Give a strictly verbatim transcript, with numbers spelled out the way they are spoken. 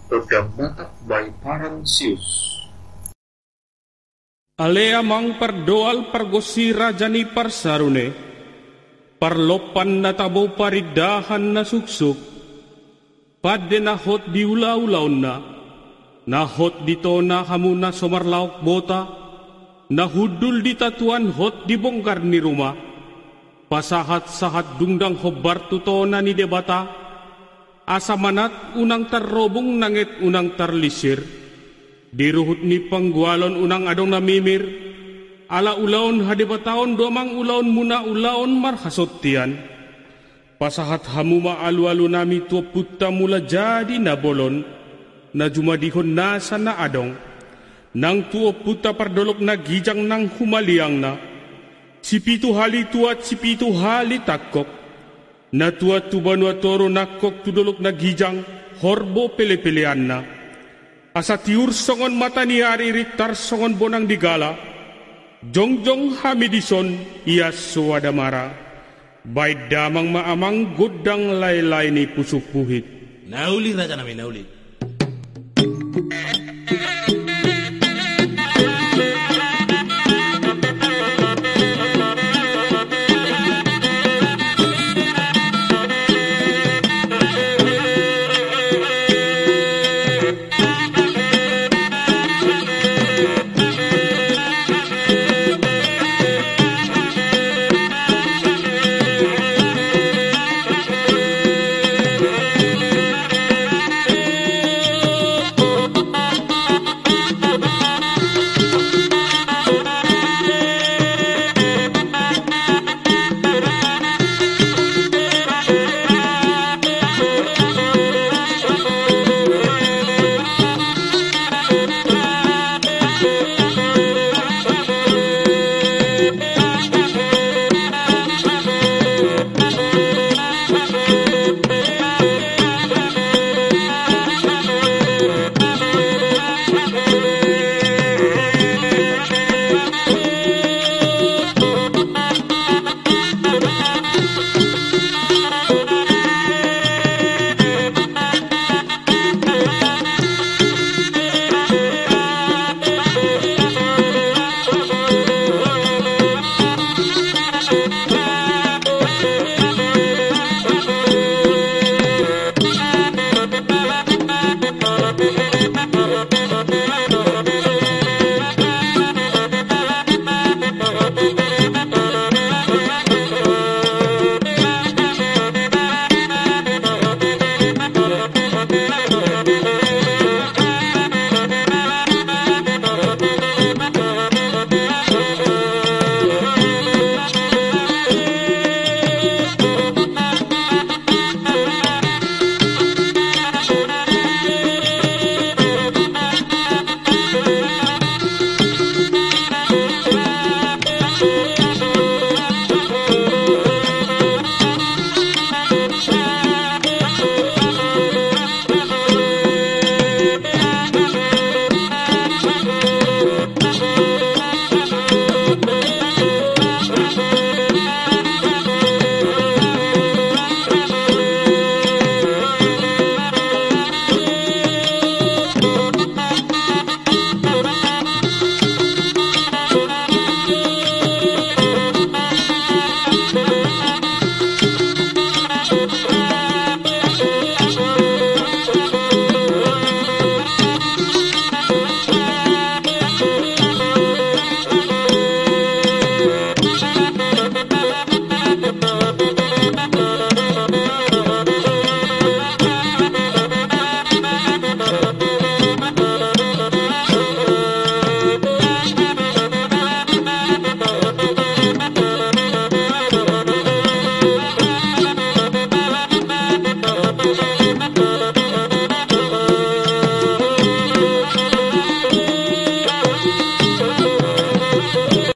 Pagdamnaak by Paransius. Aleamang perdoal pergosi rajani parsarune, parlopan na tabo paridahan na suksuk, pade na hot di ulaw-ulaw na, na hot dito na hamuna somarlaok bota, na hudul di tatuan hot di bongkar ni rumah, pasahat-sahat dungdang hobar tutona ni debata, asamanat unang tarrobong nangit unang tarlisir, diruhut ni panggwalon unang adong namimir, ala ulaon hadebataon domang ulaon muna ulaon marhasot tiyan, pasahat hamuma alu-alu nami tua putta mula jadi na bolon, na jumadihon nasa na adong, nang tua putta pardolok na gijang nang humaliang na, si pitu hali tuat si pitu hali takok, na tua tubanwa toro nakok tudolok na gijang, horbo pele-pelean na, asa tiur songon mata ni ari ritar songon bonang digala, jongjong hamidison iya suwadamara, bay damang maamang gudang laylay ni pusuk puhit. Nauli raja namin, nauli.